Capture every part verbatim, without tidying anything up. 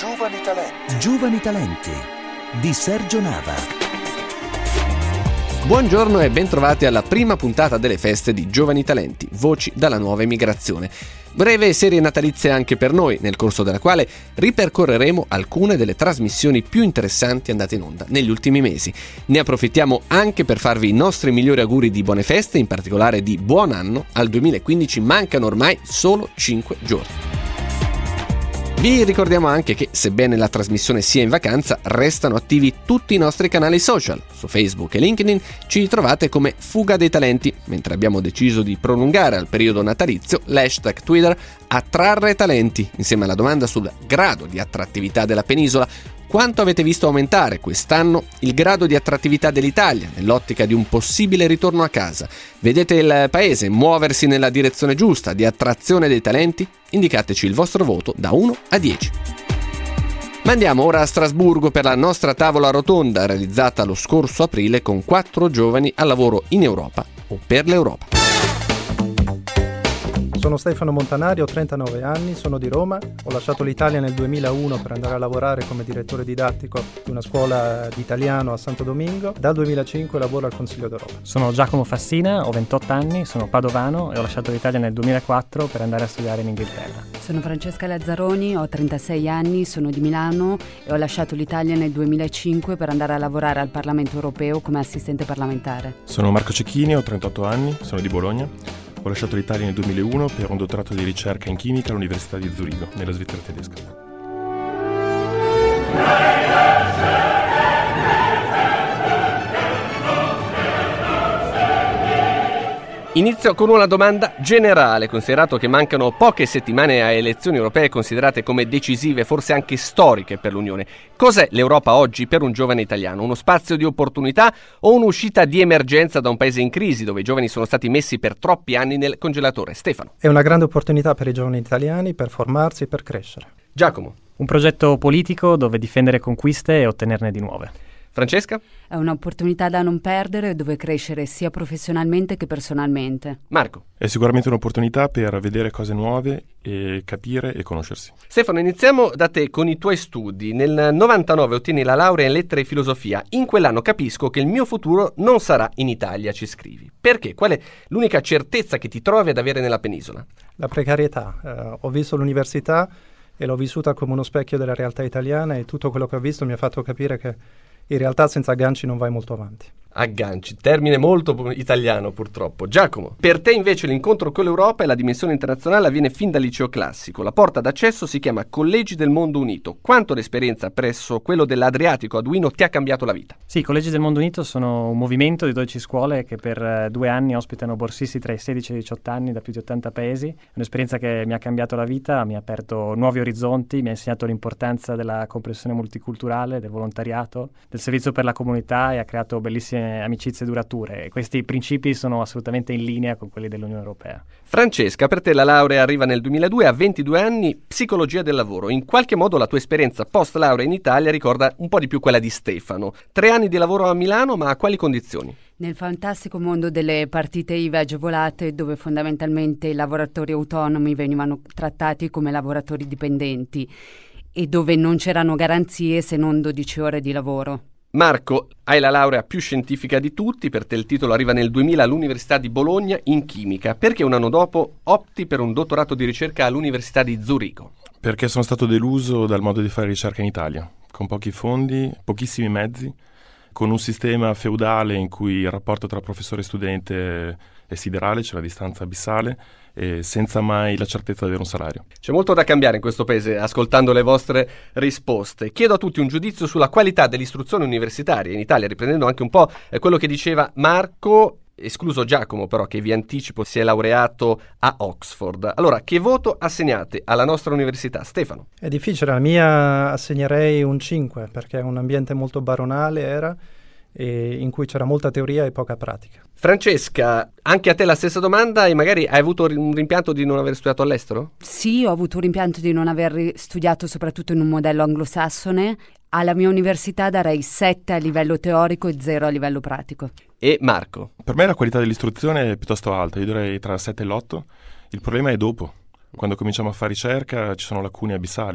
Giovani Talenti. Giovani Talenti di Sergio Nava. Buongiorno e bentrovati alla prima puntata delle feste di Giovani Talenti, voci dalla nuova emigrazione. Breve serie natalizia anche per noi, nel corso della quale ripercorreremo alcune delle trasmissioni più interessanti andate in onda negli ultimi mesi. Ne approfittiamo anche per farvi i nostri migliori auguri di buone feste, in particolare di buon anno. Al duemilaquindici mancano ormai solo cinque giorni. Vi ricordiamo anche che, sebbene la trasmissione sia in vacanza, restano attivi tutti i nostri canali social. Su Facebook e LinkedIn ci trovate come Fuga dei Talenti, mentre abbiamo deciso di prolungare al periodo natalizio l'hashtag Twitter Attrarre Talenti, insieme alla domanda sul grado di attrattività della penisola. Quanto avete visto aumentare quest'anno il grado di attrattività dell'Italia nell'ottica di un possibile ritorno a casa? Vedete il paese muoversi nella direzione giusta di attrazione dei talenti? Indicateci il vostro voto da uno a dieci. Ma andiamo ora a Strasburgo per la nostra tavola rotonda realizzata lo scorso aprile con quattro giovani al lavoro in Europa o per l'Europa. Sono Stefano Montanari, ho trentanove anni, sono di Roma, ho lasciato l'Italia nel duemilauno per andare a lavorare come direttore didattico di una scuola di italiano a Santo Domingo. Dal duemilacinque lavoro al Consiglio d'Europa. Sono Giacomo Fassina, ho ventotto anni, sono padovano e ho lasciato l'Italia nel duemilaquattro per andare a studiare in Inghilterra. Sono Francesca Lazzaroni, ho trentasei anni, sono di Milano e ho lasciato l'Italia nel duemilacinque per andare a lavorare al Parlamento europeo come assistente parlamentare. Sono Marco Cecchini, ho trentotto anni, sono di Bologna. Ho lasciato l'Italia nel duemilauno per un dottorato di ricerca in chimica all'Università di Zurigo, nella Svizzera tedesca. Inizio con una domanda generale, considerato che mancano poche settimane a elezioni europee considerate come decisive, forse anche storiche per l'Unione. Cos'è l'Europa oggi per un giovane italiano? Uno spazio di opportunità o un'uscita di emergenza da un paese in crisi dove i giovani sono stati messi per troppi anni nel congelatore? Stefano. È una grande opportunità per i giovani italiani per formarsi e per crescere. Giacomo. Un progetto politico dove difendere conquiste e ottenerne di nuove. Francesca? È un'opportunità da non perdere dove crescere sia professionalmente che personalmente. Marco? È sicuramente un'opportunità per vedere cose nuove e capire e conoscersi. Stefano, iniziamo da te con i tuoi studi. Nel novantanove ottieni la laurea in lettere e filosofia. In quell'anno capisco che il mio futuro non sarà in Italia, ci scrivi. Perché? Qual è l'unica certezza che ti trovi ad avere nella penisola? La precarietà. Eh, ho visto l'università e l'ho vissuta come uno specchio della realtà italiana e tutto quello che ho visto mi ha fatto capire che in realtà senza agganci non vai molto avanti. Agganci, termine molto italiano purtroppo. Giacomo, per te invece l'incontro con l'Europa e la dimensione internazionale avviene fin dal liceo classico. La porta d'accesso si chiama Collegi del Mondo Unito. Quanto l'esperienza presso quello dell'Adriatico a Duino ti ha cambiato la vita? Sì, i Collegi del Mondo Unito sono un movimento di dodici scuole che per eh, due anni ospitano borsisti tra i sedici e i diciotto anni da più di ottanta paesi. È un'esperienza che mi ha cambiato la vita, mi ha aperto nuovi orizzonti, mi ha insegnato l'importanza della comprensione multiculturale, del volontariato, del servizio per la comunità e ha creato bellissime amicizie durature. E questi principi sono assolutamente in linea con quelli dell'Unione Europea. Francesca, per te la laurea arriva nel duemiladue, a ventidue anni, psicologia del lavoro. In qualche modo la tua esperienza post laurea in Italia ricorda un po' di più quella di Stefano. Tre anni di lavoro a Milano, ma a quali condizioni? Nel fantastico mondo delle partite I V A agevolate, dove fondamentalmente i lavoratori autonomi venivano trattati come lavoratori dipendenti e dove non c'erano garanzie se non dodici ore di lavoro. Marco, hai la laurea più scientifica di tutti, per te il titolo arriva nel duemila all'Università di Bologna in chimica. Perché un anno dopo opti per un dottorato di ricerca all'Università di Zurigo? Perché sono stato deluso dal modo di fare ricerca in Italia, con pochi fondi, pochissimi mezzi, con un sistema feudale in cui il rapporto tra professore e studente è siderale, c'è la distanza abissale, e senza mai la certezza di avere un salario. C'è molto da cambiare in questo paese, ascoltando le vostre risposte. Chiedo a tutti un giudizio sulla qualità dell'istruzione universitaria in Italia, riprendendo anche un po' quello che diceva Marco, escluso Giacomo però, che vi anticipo si è laureato a Oxford. Allora, che voto assegnate alla nostra università? Stefano? È difficile, alla mia assegnerei un cinque, perché è un ambiente molto baronale, era, e in cui c'era molta teoria e poca pratica. Francesca, anche a te la stessa domanda, e magari hai avuto un rimpianto di non aver studiato all'estero? Sì, ho avuto un rimpianto di non aver studiato soprattutto in un modello anglosassone. Alla mia università darei sette a livello teorico e zero a livello pratico. E Marco? Per me la qualità dell'istruzione è piuttosto alta, io direi tra sette e l'otto. Il problema è dopo, quando cominciamo a fare ricerca ci sono lacune abissali.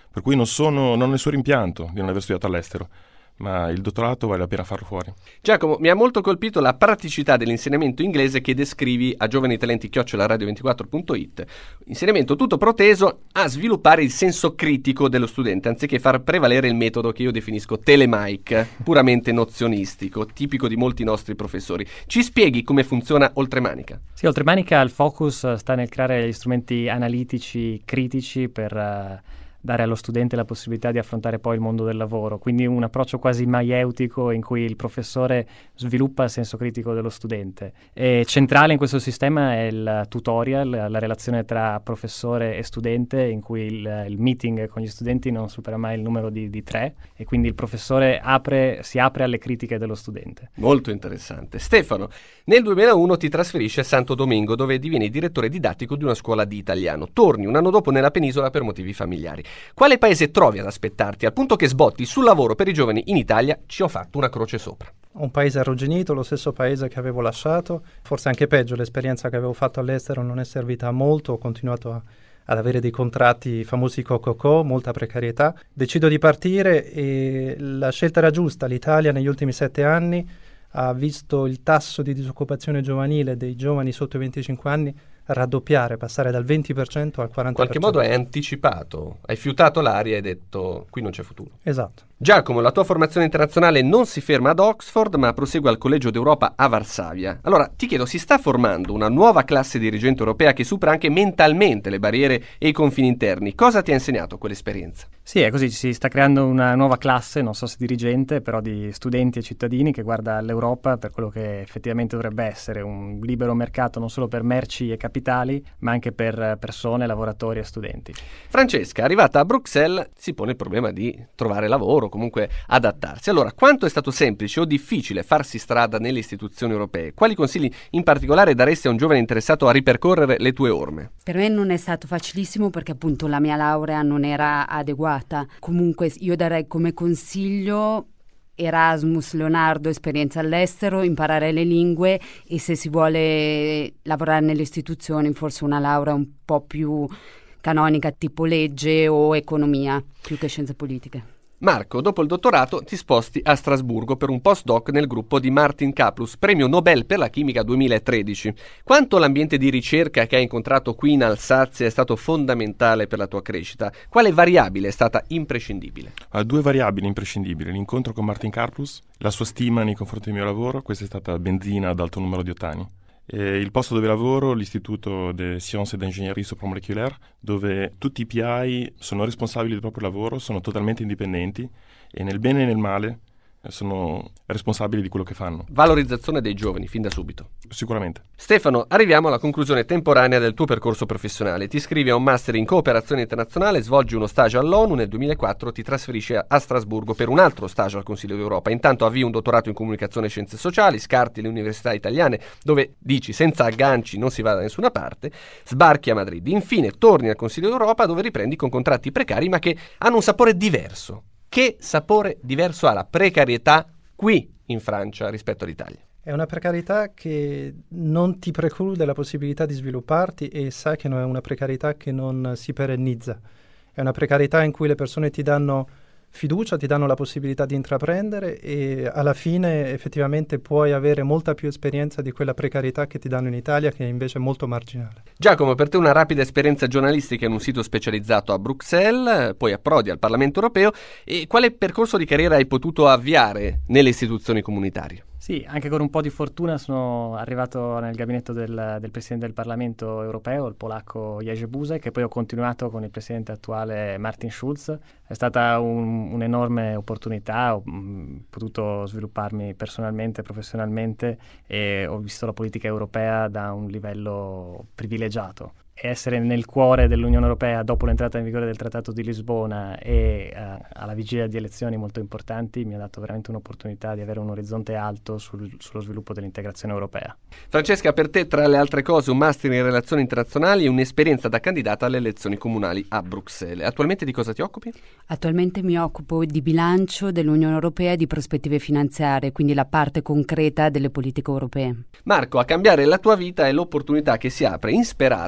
Per cui non sono non nessun rimpianto di non aver studiato all'estero, ma il dottorato vale la pena farlo fuori. Giacomo, mi ha molto colpito la praticità dell'insegnamento inglese che descrivi a giovanitalenti chiocciola radio ventiquattro punto it, insegnamento tutto proteso a sviluppare il senso critico dello studente, anziché far prevalere il metodo che io definisco telemaic, puramente nozionistico, tipico di molti nostri professori. Ci spieghi come funziona Oltremanica? Sì, Oltremanica il focus sta nel creare gli strumenti analitici, critici per uh, dare allo studente la possibilità di affrontare poi il mondo del lavoro, quindi un approccio quasi maieutico in cui il professore sviluppa il senso critico dello studente. E centrale in questo sistema è il tutorial, la relazione tra professore e studente, in cui il, il meeting con gli studenti non supera mai il numero di, di tre, e quindi il professore apre, si apre alle critiche dello studente. Molto interessante. Stefano, nel duemilauno ti trasferisci a Santo Domingo, dove divieni direttore didattico di una scuola di italiano. Torni un anno dopo nella penisola per motivi familiari. Quale paese trovi ad aspettarti, al punto che sbotti sul lavoro per i giovani in Italia? Ci ho fatto una croce sopra. Un paese arrugginito, lo stesso paese che avevo lasciato, forse anche peggio, l'esperienza che avevo fatto all'estero non è servita a molto, ho continuato a, ad avere dei contratti famosi cococò, molta precarietà. Decido di partire e la scelta era giusta. L'Italia negli ultimi sette anni ha visto il tasso di disoccupazione giovanile dei giovani sotto i venticinque anni raddoppiare, passare dal venti per cento al quaranta per cento. In qualche modo hai anticipato, hai fiutato l'aria e hai detto qui non c'è futuro. Esatto. Giacomo, la tua formazione internazionale non si ferma ad Oxford, ma prosegue al Collegio d'Europa a Varsavia. Allora, ti chiedo, si sta formando una nuova classe dirigente europea che supera anche mentalmente le barriere e i confini interni. Cosa ti ha insegnato quell'esperienza? Sì, è così, si sta creando una nuova classe, non so se dirigente, però di studenti e cittadini che guarda l'Europa per quello che effettivamente dovrebbe essere, un libero mercato non solo per merci e capitali, ma anche per persone, lavoratori e studenti. Francesca, arrivata a Bruxelles, si pone il problema di trovare lavoro, comunque adattarsi. Allora, quanto è stato semplice o difficile farsi strada nelle istituzioni europee? Quali consigli in particolare daresti a un giovane interessato a ripercorrere le tue orme? Per me non è stato facilissimo perché appunto la mia laurea non era adeguata. Comunque io darei come consiglio Erasmus, Leonardo, esperienza all'estero, imparare le lingue e se si vuole lavorare nelle istituzioni forse una laurea un po' più canonica tipo legge o economia più che scienze politiche. Marco, dopo il dottorato ti sposti a Strasburgo per un postdoc nel gruppo di Martin Kaplus, premio Nobel per la chimica duemilatredici. Quanto l'ambiente di ricerca che hai incontrato qui in Alsazia è stato fondamentale per la tua crescita? Quale variabile è stata imprescindibile? Ha due variabili imprescindibili: l'incontro con Martin Kaplus, la sua stima nei confronti del mio lavoro, questa è stata benzina ad alto numero di ottani. E il posto dove lavoro, l'Istituto de Sciences et d'Ingénierie Supramoléculaire, dove tutti i P I sono responsabili del proprio lavoro, sono totalmente indipendenti e nel bene e nel male sono responsabili di quello che fanno. Valorizzazione dei giovani, fin da subito. Sicuramente. Stefano, arriviamo alla conclusione temporanea del tuo percorso professionale. Ti iscrivi a un master in cooperazione internazionale, svolgi uno stage all'ONU, nel duemilaquattro ti trasferisci a Strasburgo per un altro stage al Consiglio d'Europa. Intanto avvii un dottorato in comunicazione e scienze sociali, scarti le università italiane dove dici senza agganci non si va da nessuna parte, sbarchi a Madrid. Infine torni al Consiglio d'Europa dove riprendi con contratti precari ma che hanno un sapore diverso. Che sapore diverso ha la precarietà qui in Francia rispetto all'Italia? È una precarietà che non ti preclude la possibilità di svilupparti e sai che non è una precarietà che non si perennizza. È una precarietà in cui le persone ti danno fiducia, ti danno la possibilità di intraprendere e alla fine effettivamente puoi avere molta più esperienza di quella precarietà che ti danno in Italia, che è invece molto marginale. Giacomo, per te una rapida esperienza giornalistica in un sito specializzato a Bruxelles, poi approdi al Parlamento europeo, e quale percorso di carriera hai potuto avviare nelle istituzioni comunitarie? Sì, anche con un po' di fortuna sono arrivato nel gabinetto del, del Presidente del Parlamento europeo, il polacco Jerzy Buzek, e poi ho continuato con il Presidente attuale Martin Schulz. È stata un, un'enorme opportunità, ho mh, potuto svilupparmi personalmente, professionalmente e ho visto la politica europea da un livello privilegiato. Essere nel cuore dell'Unione Europea dopo l'entrata in vigore del Trattato di Lisbona e uh, alla vigilia di elezioni molto importanti mi ha dato veramente un'opportunità di avere un orizzonte alto sul, sullo sviluppo dell'integrazione europea. Francesca, per te tra le altre cose un master in relazioni internazionali e un'esperienza da candidata alle elezioni comunali a Bruxelles. Attualmente di cosa ti occupi? Attualmente mi occupo di bilancio dell'Unione Europea e di prospettive finanziarie, quindi la parte concreta delle politiche europee. Marco, a cambiare la tua vita è l'opportunità che si apre insperata qui a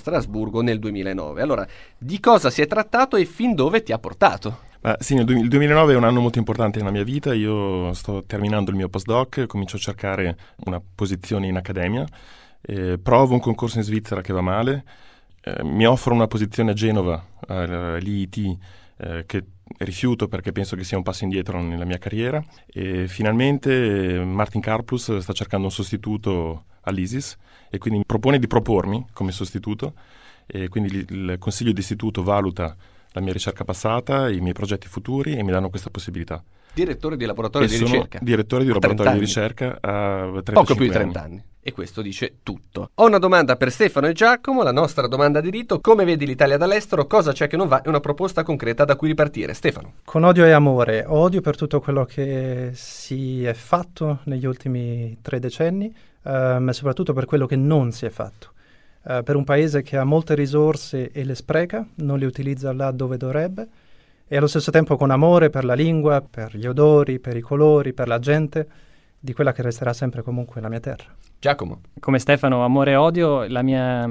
Strasburgo nel duemilanove. Allora, di cosa si è trattato e fin dove ti ha portato? Beh, sì, il duemilanove è un anno molto importante nella mia vita. Io sto terminando il mio postdoc, comincio a cercare una posizione in accademia, eh, provo un concorso in Svizzera che va male, eh, mi offrono una posizione a Genova, all'I I T, eh, che rifiuto perché penso che sia un passo indietro nella mia carriera, e finalmente Martin Karplus sta cercando un sostituto all'ISIS e quindi mi propone di propormi come sostituto, e quindi il consiglio d'istituto valuta la mia ricerca passata, i miei progetti futuri e mi danno questa possibilità. Direttore di laboratorio e di sono ricerca. Direttore di A laboratorio di anni. ricerca a trentacinque Poco più di trenta anni. anni. E questo dice tutto. Ho una domanda per Stefano e Giacomo, la nostra domanda di rito. Come vedi l'Italia dall'estero? Cosa c'è che non va? È una proposta concreta da cui ripartire. Stefano. Con odio e amore. Odio per tutto quello che si è fatto negli ultimi tre decenni, eh, ma soprattutto per quello che non si è fatto. Uh, per un paese che ha molte risorse e le spreca, non le utilizza là dove dovrebbe, e allo stesso tempo con amore per la lingua, per gli odori, per i colori, per la gente, di quella che resterà sempre comunque la mia terra. Giacomo. Come Stefano, amore e odio, la mia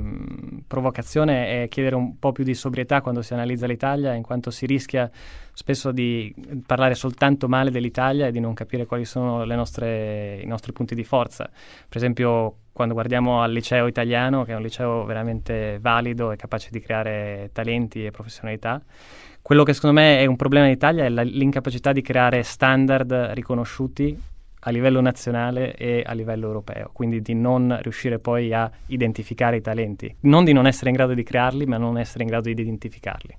mh, provocazione è chiedere un po' più di sobrietà quando si analizza l'Italia, in quanto si rischia spesso di parlare soltanto male dell'Italia e di non capire quali sono le nostre, i nostri punti di forza. Per esempio, quando guardiamo al liceo italiano, che è un liceo veramente valido e capace di creare talenti e professionalità, quello che secondo me è un problema in Italia è la, l'incapacità di creare standard riconosciuti a livello nazionale e a livello europeo, quindi di non riuscire poi a identificare i talenti, non di non essere in grado di crearli, ma non essere in grado di identificarli.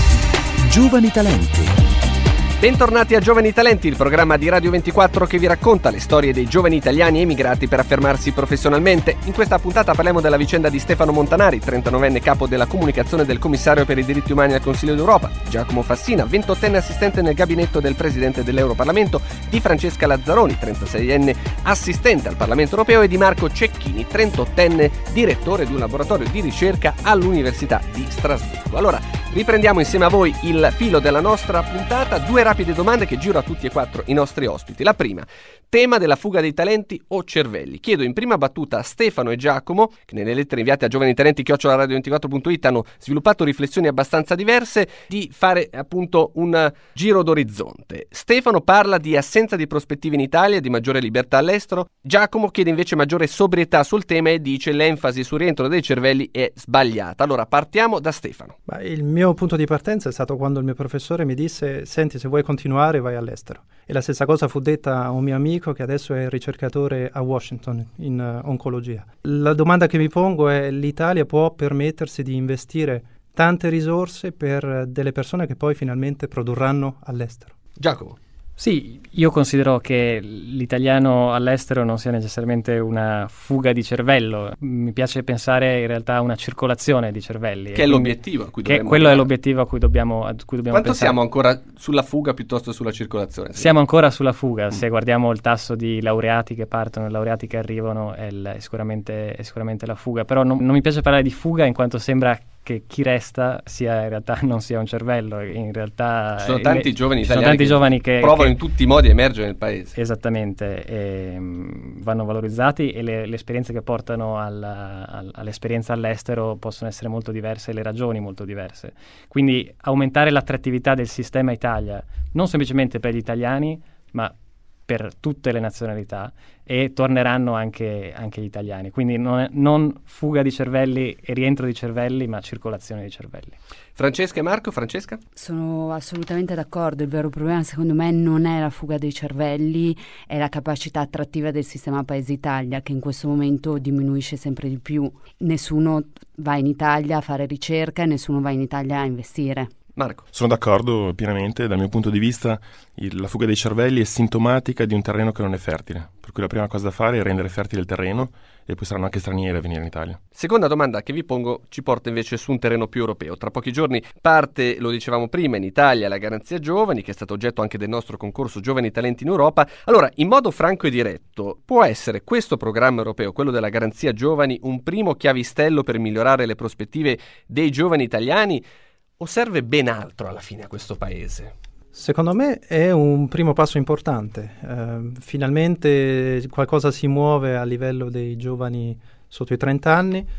Giovani talenti. Bentornati a Giovani Talenti, il programma di Radio ventiquattro che vi racconta le storie dei giovani italiani emigrati per affermarsi professionalmente. In questa puntata parliamo della vicenda di Stefano Montanari, trentanovenne capo della comunicazione del commissario per i diritti umani al Consiglio d'Europa, Giacomo Fassina, ventottenne assistente nel gabinetto del presidente dell'Europarlamento, di Francesca Lazzaroni, trentaseienne assistente al Parlamento europeo, e di Marco Cecchini, trentottenne direttore di un laboratorio di ricerca all'Università di Strasburgo. Allora, riprendiamo insieme a voi il filo della nostra puntata. Due rapide domande che giro a tutti e quattro i nostri ospiti. La prima, tema della fuga dei talenti o cervelli. Chiedo in prima battuta a Stefano e Giacomo, che nelle lettere inviate a giovani talenti chiocciola radio ventiquattro punto it hanno sviluppato riflessioni abbastanza diverse, di fare appunto un giro d'orizzonte. Stefano parla di assenza di prospettive in Italia e di maggiore libertà all'estero. Giacomo chiede invece maggiore sobrietà sul tema e dice l'enfasi sul rientro dei cervelli è sbagliata. Allora partiamo da Stefano. Ma il mio punto di partenza è stato quando il mio professore mi disse: senti, se vuoi continuare vai all'estero. E la stessa cosa fu detta a un mio amico che adesso è ricercatore a Washington in uh, oncologia. La domanda che mi pongo è: l'Italia può permettersi di investire tante risorse per uh, delle persone che poi finalmente produrranno all'estero? Giacomo. Sì, io considero che l'italiano all'estero non sia necessariamente una fuga di cervello. Mi piace pensare in realtà a una circolazione di cervelli. Che è l'obiettivo a cui che dobbiamo quello arrivare. è l'obiettivo a cui dobbiamo, a cui dobbiamo Quanto pensare. siamo ancora sulla fuga piuttosto sulla circolazione? Siamo ancora sulla fuga. Se guardiamo il tasso di laureati che partono e laureati che arrivano, è, il, è, sicuramente, è sicuramente la fuga. Però non, non mi piace parlare di fuga in quanto sembra che chi resta sia in realtà non sia un cervello. In realtà ci sono tanti le, giovani ci sono italiani tanti che giovani che provano che, in tutti i modi a emergere nel paese. Esattamente, e, mh, vanno valorizzati, e le, le esperienze che portano al, al, all'esperienza all'estero possono essere molto diverse e le ragioni molto diverse. Quindi aumentare l'attrattività del sistema Italia, non semplicemente per gli italiani, ma per tutte le nazionalità, e torneranno anche, anche gli italiani. Quindi non, è, non fuga di cervelli e rientro di cervelli, ma circolazione di cervelli. Francesca e Marco. Francesca? Sono assolutamente d'accordo. Il vero problema secondo me non è la fuga dei cervelli, è la capacità attrattiva del sistema Paese Italia, che in questo momento diminuisce sempre di più. Nessuno va in Italia a fare ricerca e nessuno va in Italia a investire. Marco. Sono d'accordo pienamente. Dal mio punto di vista il, la fuga dei cervelli è sintomatica di un terreno che non è fertile, per cui la prima cosa da fare è rendere fertile il terreno, e poi saranno anche stranieri a venire in Italia. Seconda domanda che vi pongo ci porta invece su un terreno più europeo. Tra pochi giorni parte, lo dicevamo prima, in Italia la Garanzia Giovani, che è stato oggetto anche del nostro concorso Giovani Talenti in Europa. Allora, in modo franco e diretto, può essere questo programma europeo, quello della Garanzia Giovani, un primo chiavistello per migliorare le prospettive dei giovani italiani? O serve ben altro alla fine a questo paese? Secondo me è un primo passo importante. Uh, finalmente qualcosa si muove a livello dei giovani sotto i trenta anni.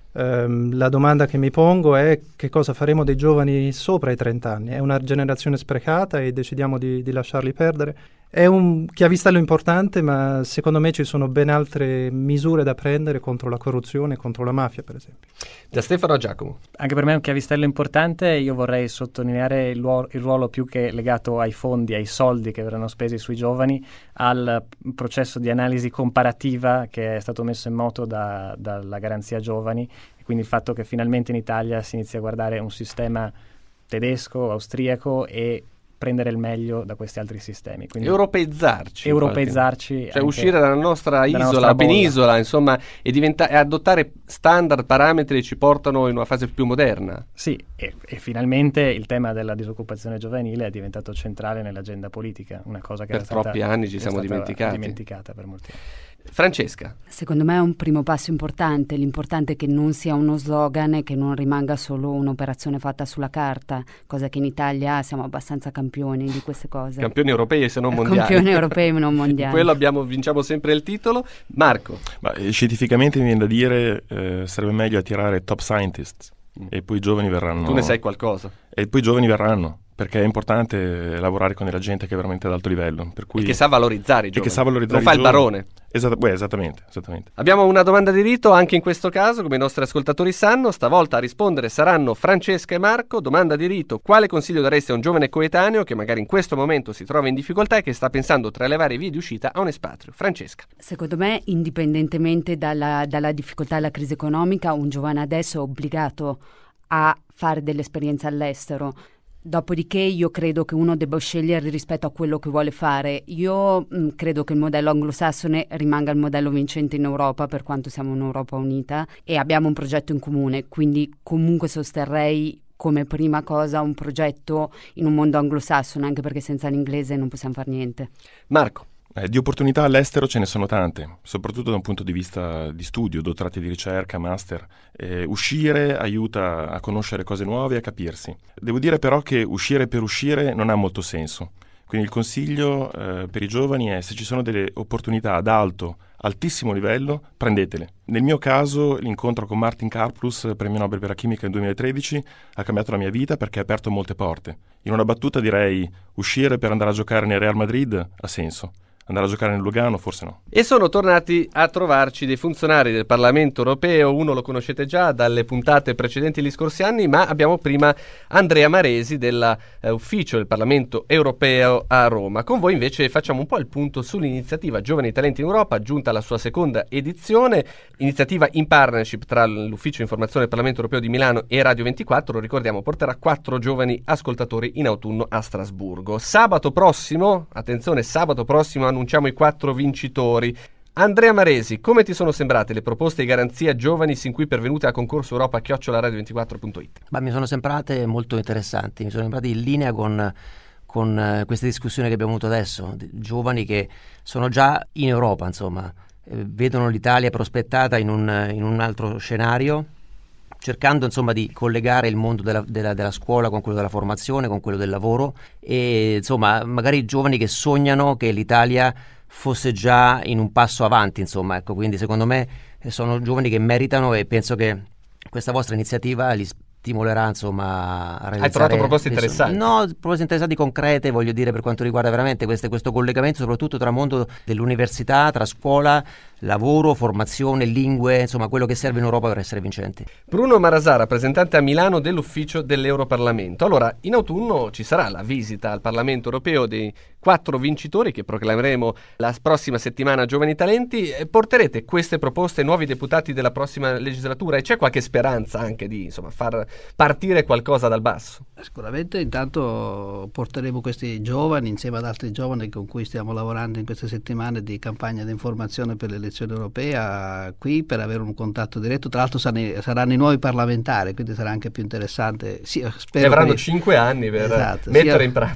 Ehm, la domanda che mi pongo è che cosa faremo dei giovani sopra i trenta anni. È una generazione sprecata e decidiamo di, di lasciarli perdere. È un chiavistello importante, ma secondo me ci sono ben altre misure da prendere contro la corruzione e contro la mafia, per esempio. Da Stefano a Giacomo. Anche per me è un chiavistello importante. Io vorrei sottolineare il, luo- il ruolo più che legato ai fondi, ai soldi che verranno spesi sui giovani, al processo di analisi comparativa che è stato messo in moto da, dalla Garanzia Giovani, e quindi il fatto che finalmente in Italia si inizia a guardare un sistema tedesco, austriaco e prendere il meglio da questi altri sistemi. Quindi europeizzarci. Europeizzarci. Cioè uscire dalla nostra isola, nostra penisola, insomma, e, diventa- e adottare standard, parametri che ci portano in una fase più moderna. Sì, e, e finalmente il tema della disoccupazione giovanile è diventato centrale nell'agenda politica, una cosa che per era stata, troppi anni ci è siamo stata dimenticati. dimenticata per molti anni. Francesca. Secondo me è un primo passo importante. L'importante è che non sia uno slogan e che non rimanga solo un'operazione fatta sulla carta, cosa che in Italia siamo abbastanza campioni di queste cose. Campioni europei se non mondiali. Campioni europei non mondiali. Quello abbiamo, vinciamo sempre il titolo. Marco. Ma, eh, scientificamente mi viene da dire eh, sarebbe meglio attirare top scientists mm. e poi i giovani verranno. Tu ne sai qualcosa. E poi i giovani verranno. Perché è importante lavorare con della gente che è veramente ad alto livello. Per cui e che sa valorizzare i giovani. E che sa valorizzare non fa i il giovani. barone. Esatt- beh, esattamente, esattamente. Abbiamo una domanda di rito anche in questo caso, come i nostri ascoltatori sanno. Stavolta a rispondere saranno Francesca e Marco. Domanda di rito: quale consiglio dareste a un giovane coetaneo che magari in questo momento si trova in difficoltà e che sta pensando tra le varie vie di uscita a un espatrio? Francesca. Secondo me, indipendentemente dalla, dalla difficoltà e la crisi economica, un giovane adesso è obbligato a fare delle esperienze all'estero. Dopodiché io credo che uno debba scegliere rispetto a quello che vuole fare. Io mh, credo che il modello anglosassone rimanga il modello vincente in Europa, per quanto siamo un'Europa unita e abbiamo un progetto in comune, quindi comunque sosterrei come prima cosa un progetto in un mondo anglosassone, anche perché senza l'inglese non possiamo fare niente. Marco. Eh, di opportunità all'estero ce ne sono tante, soprattutto da un punto di vista di studio, dottorati di ricerca, master. Eh, uscire aiuta a conoscere cose nuove e a capirsi. Devo dire però che uscire per uscire non ha molto senso. Quindi il consiglio eh, per i giovani è: se ci sono delle opportunità ad alto, altissimo livello, prendetele. Nel mio caso l'incontro con Martin Karplus, premio Nobel per la chimica nel duemilatredici, ha cambiato la mia vita perché ha aperto molte porte. In una battuta direi: uscire per andare a giocare nel Real Madrid ha senso. Andare a giocare nel Lugano forse no. E sono tornati a trovarci dei funzionari del Parlamento Europeo. Uno lo conoscete già dalle puntate precedenti gli scorsi anni, ma abbiamo prima Andrea Maresi dell'ufficio eh, del Parlamento Europeo a Roma. Con voi invece facciamo un po' il punto sull'iniziativa Giovani Talenti in Europa, giunta alla sua seconda edizione, iniziativa in partnership tra l'ufficio informazione del Parlamento Europeo di Milano e Radio ventiquattro. Lo ricordiamo, porterà quattro giovani ascoltatori in autunno a Strasburgo. Sabato prossimo, attenzione, sabato prossimo annunciamo i quattro vincitori. Andrea Maresi, come ti sono sembrate le proposte di garanzia giovani sin qui pervenute a concorso Europa chiocciola radio ventiquattro punto it? Ma mi sono sembrate molto interessanti, mi sono sembrate in linea con, con uh, queste discussioni che abbiamo avuto adesso, giovani che sono già in Europa, insomma, eh, vedono l'Italia prospettata in un, in un altro scenario, cercando insomma di collegare il mondo della, della, della scuola con quello della formazione, con quello del lavoro e insomma magari giovani che sognano che l'Italia fosse già in un passo avanti, insomma, ecco, quindi secondo me sono giovani che meritano e penso che questa vostra iniziativa li stimolerà insomma a realizzare. Hai trovato proposte interessanti? No, proposte interessanti concrete, voglio dire, per quanto riguarda veramente queste, questo collegamento soprattutto tra mondo dell'università, tra scuola, lavoro, formazione, lingue, insomma quello che serve in Europa per essere vincenti. Bruno Marasà, rappresentante a Milano dell'ufficio dell'Europarlamento. Allora, in autunno ci sarà la visita al Parlamento Europeo dei quattro vincitori che proclameremo la prossima settimana Giovani Talenti. Porterete queste proposte ai nuovi deputati della prossima legislatura e c'è qualche speranza anche di insomma far partire qualcosa dal basso? Sicuramente intanto porteremo questi giovani insieme ad altri giovani con cui stiamo lavorando in queste settimane di campagna di informazione per l'elezione europea qui per avere un contatto diretto. Tra l'altro saranno i nuovi parlamentari, quindi sarà anche più interessante. Sì, spero e avranno che... cinque anni per esatto, mettere sia... in pratica.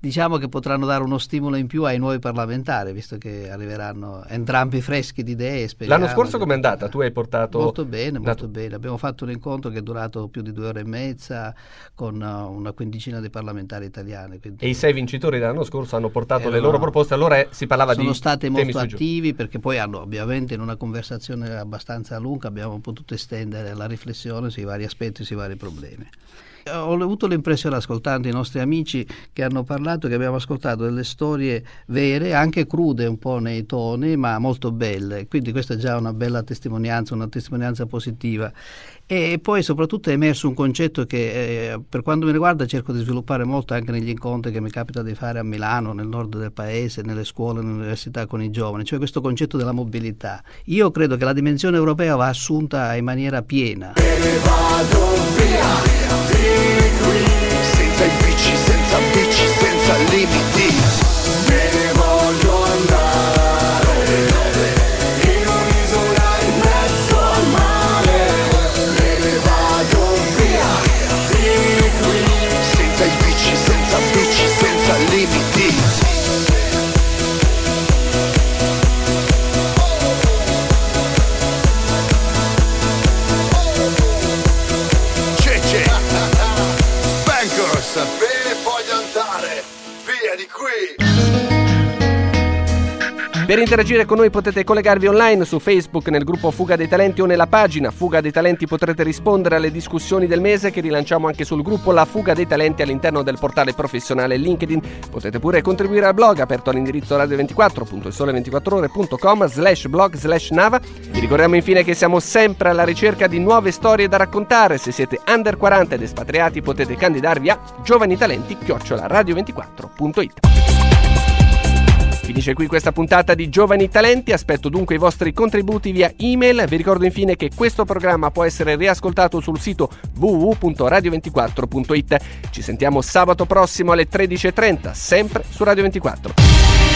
diciamo che potranno dare uno stimolo in più ai nuovi parlamentari, visto che arriveranno entrambi freschi di idee. L'anno scorso com'è andata? Tu hai portato... Molto bene, molto dat- bene. Abbiamo fatto un incontro che è durato più di due ore e mezza con uh, una quindicina di parlamentari italiani. Quindi... E i sei vincitori dell'anno scorso hanno portato Erano... le loro proposte, allora eh, si parlava sono di stati temi molto sui giù. attivi, perché poi hanno ovviamente in una conversazione abbastanza lunga abbiamo potuto estendere la riflessione sui vari aspetti, sui vari problemi. Ho avuto l'impressione, ascoltando i nostri amici che hanno parlato, che abbiamo ascoltato delle storie vere, anche crude un po' nei toni, ma molto belle, quindi questa è già una bella testimonianza, una testimonianza positiva. E poi soprattutto è emerso un concetto che eh, per quanto mi riguarda cerco di sviluppare molto anche negli incontri che mi capita di fare a Milano, nel nord del paese, nelle scuole, nelle università con i giovani, cioè questo concetto della mobilità. Io credo che la dimensione europea va assunta in maniera piena. Me ne vado via di qui, senza impicci, senza bici, senza limiti. Me ne voglio andare in un'isola in mezzo al mare. Me ne vado via di qui, senza impicci, senza bici, senza limiti. Me ne voglio andare via di qui. Per interagire con noi potete collegarvi online su Facebook nel gruppo Fuga dei Talenti o nella pagina Fuga dei Talenti. Potrete rispondere alle discussioni del mese che rilanciamo anche sul gruppo La Fuga dei Talenti all'interno del portale professionale LinkedIn. Potete pure contribuire al blog aperto all'indirizzo radio ventiquattro punto il sole ventiquattro ore punto com slash blog slash nava. Vi ricordiamo infine che siamo sempre alla ricerca di nuove storie da raccontare. Se siete under quaranta ed espatriati potete candidarvi a giovanitalenti chiocciola radio ventiquattro punto it. Finisce qui questa puntata di Giovani Talenti, aspetto dunque i vostri contributi via email. Vi ricordo infine che questo programma può essere riascoltato sul sito w w w punto radio ventiquattro punto it. Ci sentiamo sabato prossimo alle tredici e trenta, sempre su Radio ventiquattro.